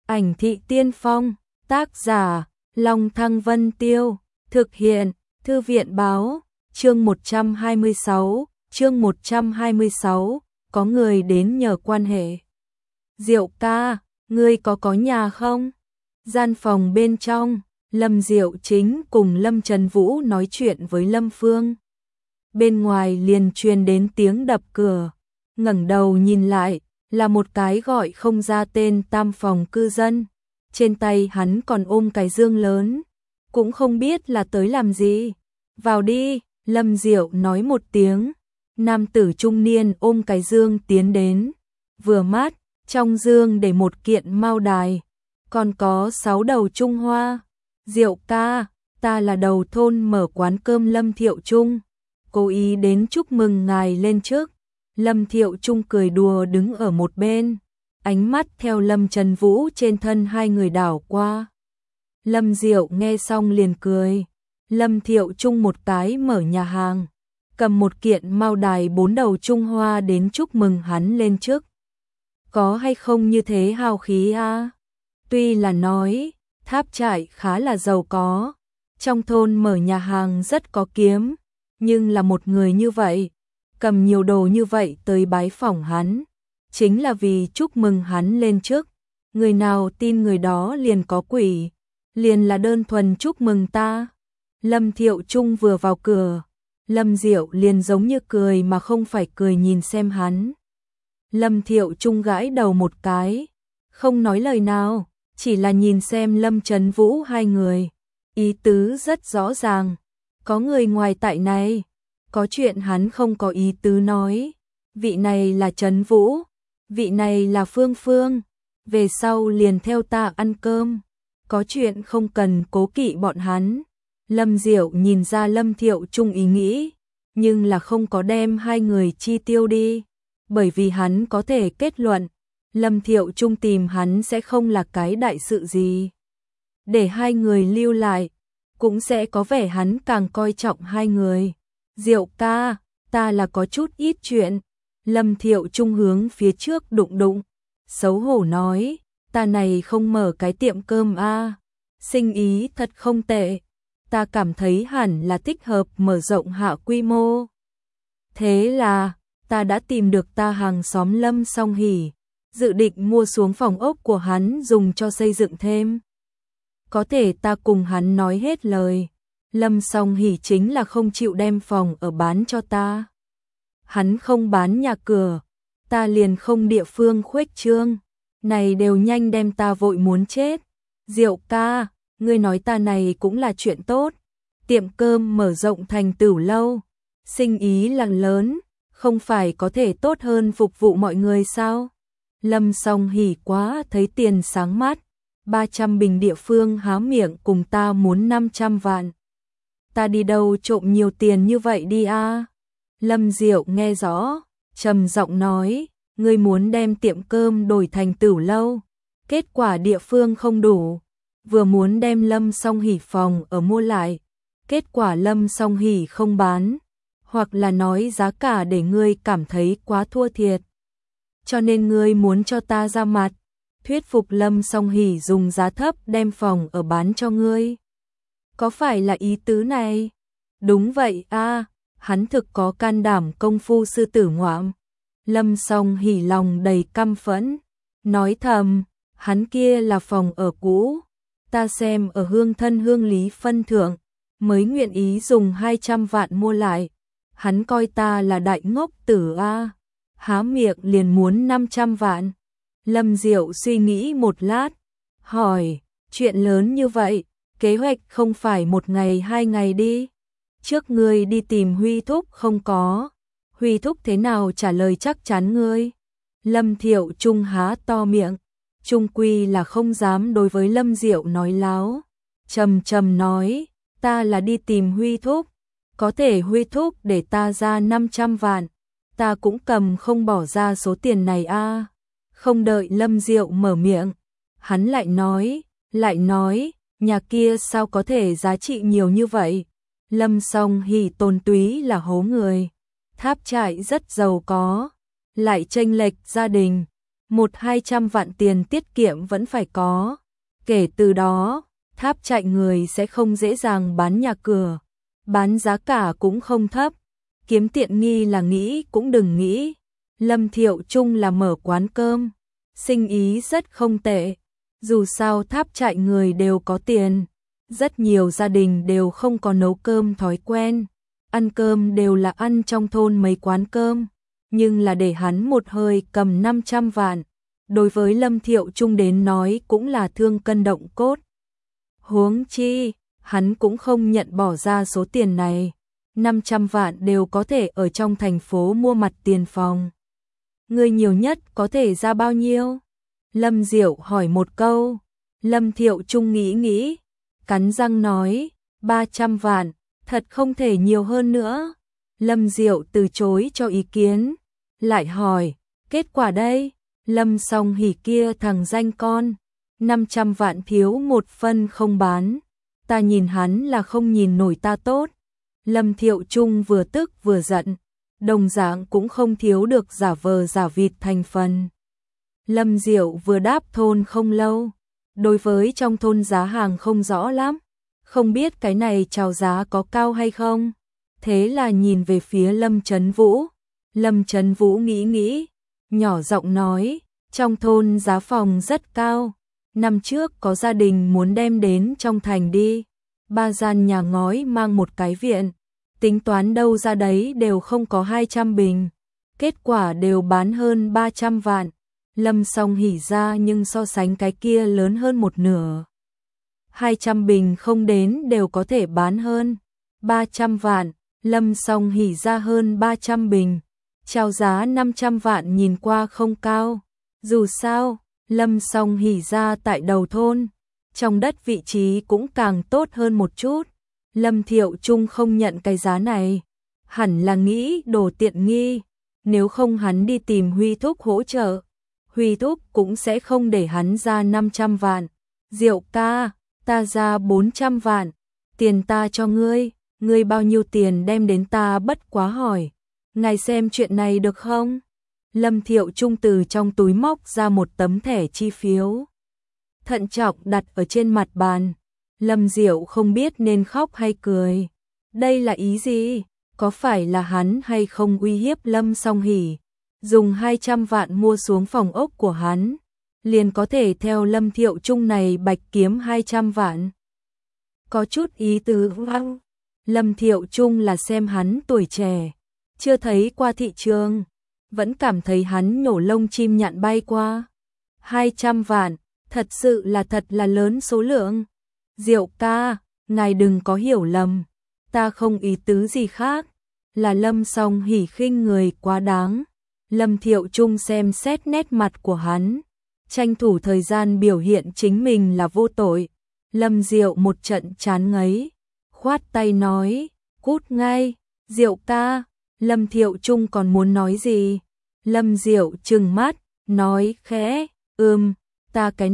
Ảnh thị tiên phong, tác giả, Long Thăng Vân Tiêu, thực hiện, Thư viện báo, chương 126, có người đến nhờ quan hệ. Diệu ca, ngươi có nhà không? Gian phòng bên trong, Lâm Diệu Chính cùng Lâm Trần Vũ nói chuyện với Lâm Phương. Bên ngoài liền truyền đến tiếng đập cửa, ngẩng đầu nhìn lại, là một cái gọi không ra tên tam phòng cư dân. Trên tay hắn còn ôm cái dương lớn, cũng không biết là tới làm gì. Vào đi, Lâm Diệu nói một tiếng. Nam tử trung niên ôm cái dương tiến đến. Vừa mát, trong dương để một kiện mao đài, còn có 6 đầu Trung Hoa. Diệu ca, ta là đầu thôn mở quán cơm Lâm Thiệu Trung, cố ý đến chúc mừng ngài lên chức. Lâm Thiệu Trung cười đùa đứng ở một bên, ánh mắt theo Lâm Trần Vũ trên thân hai người đảo qua. Lâm Diệu nghe xong liền cười. Lâm Thiệu Trung một cái mở nhà hàng, cầm một kiện mao đài 4 đầu Trung Hoa đến chúc mừng hắn lên chức. Có hay không như thế hào khí a? Tuy là nói, Tháp Trại khá là giàu có, trong thôn mở nhà hàng rất có kiếm, nhưng là một người như vậy, cầm nhiều đồ như vậy tới bái phỏng hắn, chính là vì chúc mừng hắn lên chức. Người nào tin người đó liền có quỷ, liền là đơn thuần chúc mừng ta. Lâm Thiệu Trung vừa vào cửa, Lâm Diệu liền giống như cười mà không phải cười nhìn xem hắn. Lâm Thiệu Trung gãi đầu một cái, không nói lời nào, chỉ là nhìn xem Lâm Trần Vũ hai người. Ý tứ rất rõ ràng, có người ngoài tại này, có chuyện hắn không có ý tứ nói. Vị này là Trần Vũ, vị này là Phương Phương, về sau liền theo ta ăn cơm, có chuyện không cần cố kỵ bọn hắn. Lâm Diệu nhìn ra Lâm Thiệu Trung ý nghĩ, nhưng là không có đem hai người chi tiêu đi, bởi vì hắn có thể kết luận, Lâm Thiệu Trung tìm hắn sẽ không là cái đại sự gì. Để hai người lưu lại, cũng sẽ có vẻ hắn càng coi trọng hai người. Diệu ca, ta là có chút ít chuyện. Lâm Thiệu Trung hướng phía trước đụng, xấu hổ nói, ta này không mở cái tiệm cơm a, sinh ý thật không tệ. Ta cảm thấy hẳn là thích hợp mở rộng hạ quy mô. Thế là, ta đã tìm được ta hàng xóm Lâm Song Hỷ, dự định mua xuống phòng ốc của hắn dùng cho xây dựng thêm. Có thể ta cùng hắn nói hết lời, Lâm Song Hỷ chính là không chịu đem phòng ở bán cho ta. Hắn không bán nhà cửa, ta liền không địa phương khuếch trương, này đều nhanh đem ta vội muốn chết. Diệu ca, ngươi nói ta này cũng là chuyện tốt, tiệm cơm mở rộng thành tửu lâu, sinh ý là lớn, không phải có thể tốt hơn phục vụ mọi người sao? Lâm Song Hỷ quá thấy tiền sáng mắt, 300 bình địa phương há miệng cùng ta muốn 500 vạn. Ta đi đâu trộm nhiều tiền như vậy đi a? Lâm Diệu nghe rõ, trầm giọng nói, ngươi muốn đem tiệm cơm đổi thành tửu lâu, kết quả địa phương không đủ, vừa muốn đem Lâm Song Hỷ phòng ở mua lại, kết quả Lâm Song Hỷ không bán, hoặc là nói giá cả để ngươi cảm thấy quá thua thiệt. Cho nên ngươi muốn cho ta ra mặt, thuyết phục Lâm Song Hỷ dùng giá thấp đem phòng ở bán cho ngươi. Có phải là ý tứ này? Đúng vậy a, hắn thực có can đảm công phu sư tử ngoạm. Lâm Song Hỷ lòng đầy căm phẫn, nói thầm, hắn kia là phòng ở cũ, ta xem ở hương thân hương lý phân thượng, mới nguyện ý dùng 200 vạn mua lại. Hắn coi ta là đại ngốc tử a, há miệng liền muốn 500 vạn. Lâm Diệu suy nghĩ một lát, hỏi, chuyện lớn như vậy, kế hoạch không phải 1 ngày 2 ngày đi. Trước ngươi đi tìm Huy Thúc không có, Huy Thúc thế nào trả lời chắc chắn ngươi? Lâm Thiệu Trung há to miệng, trung quy là không dám đối với Lâm Diệu nói láo, trầm nói, ta là đi tìm Huy Thúc, có thể Huy Thúc để ta ra 500 vạn, ta cũng cầm không bỏ ra số tiền này a. Không đợi Lâm Diệu mở miệng, hắn lại nói, nhà kia sao có thể giá trị nhiều như vậy? Lâm Song Hỷ tôn túy là hố người, Tháp Trại rất giàu có, lại chênh lệch gia đình, 100-200 vạn tiền tiết kiệm vẫn phải có. Kể từ đó, Tháp Chạy Người sẽ không dễ dàng bán nhà cửa, bán giá cả cũng không thấp. Kiếm tiện nghi là nghĩ cũng đừng nghĩ. Lâm Thiệu Trung là mở quán cơm, sinh ý rất không tệ. Dù sao Tháp Chạy Người đều có tiền, rất nhiều gia đình đều không có nấu cơm thói quen, ăn cơm đều là ăn trong thôn mấy quán cơm, nhưng là để hắn một hơi cầm 500 vạn, đối với Lâm Thiệu Trung đến nói cũng là thương cân động cốt. Huống chi, hắn cũng không nhận bỏ ra số tiền này, 500 vạn đều có thể ở trong thành phố mua mặt tiền phòng. Người nhiều nhất có thể ra bao nhiêu? Lâm Diệu hỏi một câu. Lâm Thiệu Trung nghĩ, cắn răng nói, 300 vạn, thật không thể nhiều hơn nữa. Lâm Diệu từ chối cho ý kiến, lại hỏi, kết quả đây? Lâm Song Hỷ kia thằng danh con, 500 vạn thiếu một phân không bán, ta nhìn hắn là không nhìn nổi ta tốt. Lâm Thiệu Trung vừa tức vừa giận, đồng dạng cũng không thiếu được giả vờ giả vịt thành phần. Lâm Diệu vừa đáp thôn không lâu, đối với trong thôn giá hàng không rõ lắm, không biết cái này chào giá có cao hay không. Thế là nhìn về phía Lâm Chấn Vũ. Lâm Chấn Vũ nghĩ, nhỏ giọng nói, trong thôn giá phòng rất cao. Năm trước có gia đình muốn đem đến trong thành đi, 3 gian nhà ngói mang một cái viện, tính toán đâu ra đấy đều không có 200 bình, kết quả đều bán hơn 300 vạn. Lâm Song Hỷ ra nhưng so sánh cái kia lớn hơn một nửa. 200 bình không đến đều có thể bán hơn 300 vạn, Lâm Song Hỷ ra hơn 300 bình, chào giá 500 vạn nhìn qua không cao. Dù sao, Lâm Song Hỷ ra tại đầu thôn, trong đất vị trí cũng càng tốt hơn một chút. Lâm Thiệu Trung không nhận cái giá này, hẳn là nghĩ đồ tiện nghi, nếu không hắn đi tìm Huy Thúc hỗ trợ. Huy Thúc cũng sẽ không để hắn ra 500 vạn. Diệu ca, ta ra 400 vạn, tiền ta cho ngươi bao nhiêu tiền đem đến ta bất quá hỏi. Ngài xem chuyện này được không? Lâm Thiệu Trung từ trong túi móc ra một tấm thẻ chi phiếu, thận trọng đặt ở trên mặt bàn. Lâm Diệu không biết nên khóc hay cười. Đây là ý gì? Có phải là hắn hay không uy hiếp Lâm Song Hỷ? Dùng 200 vạn mua xuống phòng ốc của hắn, liền có thể theo Lâm Thiệu Trung này bạch kiếm 200 vạn. Có chút ý tứ. Lâm Thiệu Trung là xem hắn tuổi trẻ, chưa thấy qua thị trường, vẫn cảm thấy hắn nhổ lông chim nhạn bay qua. 200 vạn, thật sự là thật là lớn số lượng. Diệu ca, ngài đừng có hiểu lầm, ta không ý tứ gì khác, là Lâm Song Hỷ khinh người quá đáng. Lâm Thiệu Trung xem xét nét mặt của hắn, tranh thủ thời gian biểu hiện chính mình là vô tội. Lâm Diệu một trận chán ngấy, khoát tay nói, cút ngay. Diệu ca, Lâm Thiệu Trung còn muốn nói gì? Lâm Diệu trừng mắt, nói khẽ, ta cái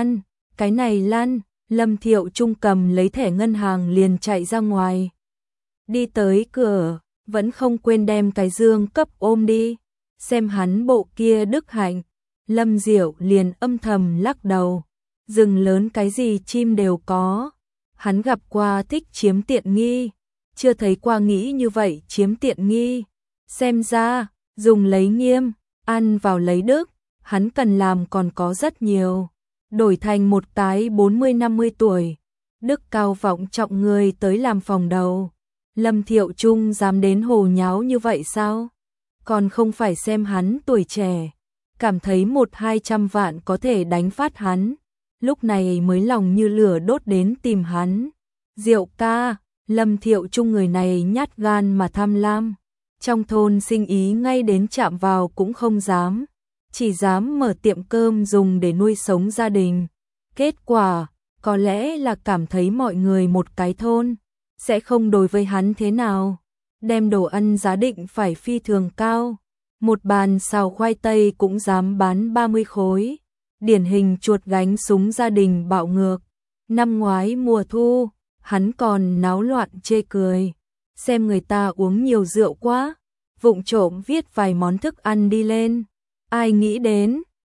này lăn. Lâm Thiệu Trung cầm lấy thẻ ngân hàng liền chạy ra ngoài. Đi tới cửa, vẫn không quên đem cái dương cấp ôm đi. Xem hắn bộ kia đức hạnh, Lâm Diệu liền âm thầm lắc đầu. Rừng lớn cái gì chim đều có. Hắn gặp qua thích chiếm tiện nghi, chưa thấy qua nghĩ như vậy chiếm tiện nghi. Xem ra, dùng lấy nghiêm, ăn vào lấy đức, hắn cần làm còn có rất nhiều. Đổi thành một cái 40-50 tuổi, đức cao vọng trọng người tới làm phòng đầu. Lâm Thiệu Trung dám đến hồ nháo như vậy sao? Còn không phải xem hắn tuổi trẻ, cảm thấy 100-200 vạn có thể đánh phát hắn, lúc này mới lòng như lửa đốt đến tìm hắn. Diệu ca, Lâm Thiệu Trung người này nhát gan mà tham lam, trong thôn sinh ý ngay đến chạm vào cũng không dám, chỉ dám mở tiệm cơm dùng để nuôi sống gia đình. Kết quả, có lẽ là cảm thấy mọi người một cái thôn, sẽ không đối với hắn thế nào. Đem đồ ăn giá định phải phi thường cao, một bàn xào khoai tây cũng dám bán 30 khối. Điển hình chuột gánh súng gia đình bạo ngược. Năm ngoái mùa thu, hắn còn náo loạn chê cười, xem người ta uống nhiều rượu quá, vụng trộm viết vài món thức ăn đi lên. Ai nghĩ đến,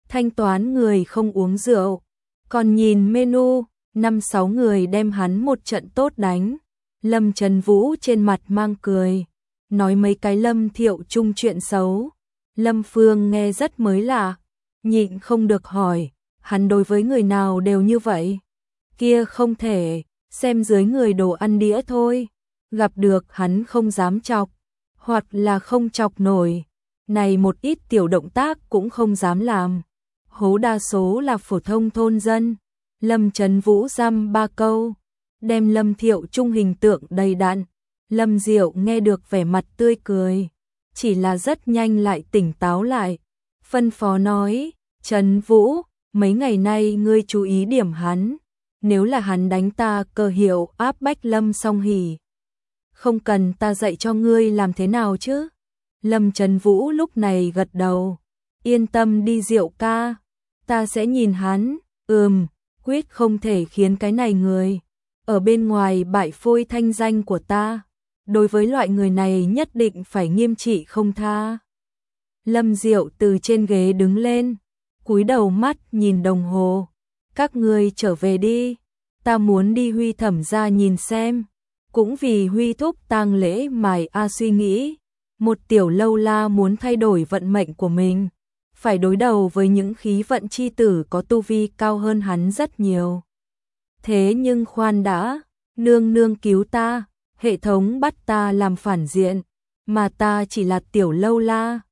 thanh toán người không uống rượu, còn nhìn menu, 5-6 người đem hắn một trận tốt đánh. Lâm Trần Vũ trên mặt mang cười, nói mấy cái Lâm Thiệu Trung chuyện xấu. Lâm Phương nghe rất mới lạ, nhịn không được hỏi, hắn đối với người nào đều như vậy? Kia không thể, xem dưới người đồ ăn đĩa thôi, gặp được hắn không dám chọc, hoặc là không chọc nổi, này một ít tiểu động tác cũng không dám làm. Hố đa số là phổ thông thôn dân. Lâm Trần Vũ dăm 3 câu, đem Lâm Thiệu Trung hình tượng đầy đặn. Lâm Diệu nghe được vẻ mặt tươi cười, chỉ là rất nhanh lại tỉnh táo lại, phân phó nói, Trần Vũ, mấy ngày nay ngươi chú ý điểm hắn, nếu là hắn đánh ta cờ hiệu áp bách Lâm Song Hỷ. Không cần ta dạy cho ngươi làm thế nào chứ? Lâm Trần Vũ lúc này gật đầu, yên tâm đi Diệu ca, ta sẽ nhìn hắn, quyết không thể khiến cái này người ở bên ngoài bại phôi thanh danh của ta. Đối với loại người này nhất định phải nghiêm trị không tha. Lâm Diệu từ trên ghế đứng lên, cúi đầu mắt nhìn đồng hồ. Các ngươi trở về đi, ta muốn đi Huy Thẩm gia nhìn xem. Cũng vì Huy thúc tang lễ mài suy nghĩ, một tiểu lâu la muốn thay đổi vận mệnh của mình, phải đối đầu với những khí vận chi tử có tu vi cao hơn hắn rất nhiều. Thế nhưng khoan đã, nương nương cứu ta, hệ thống bắt ta làm phản diện, mà ta chỉ là tiểu lâu la,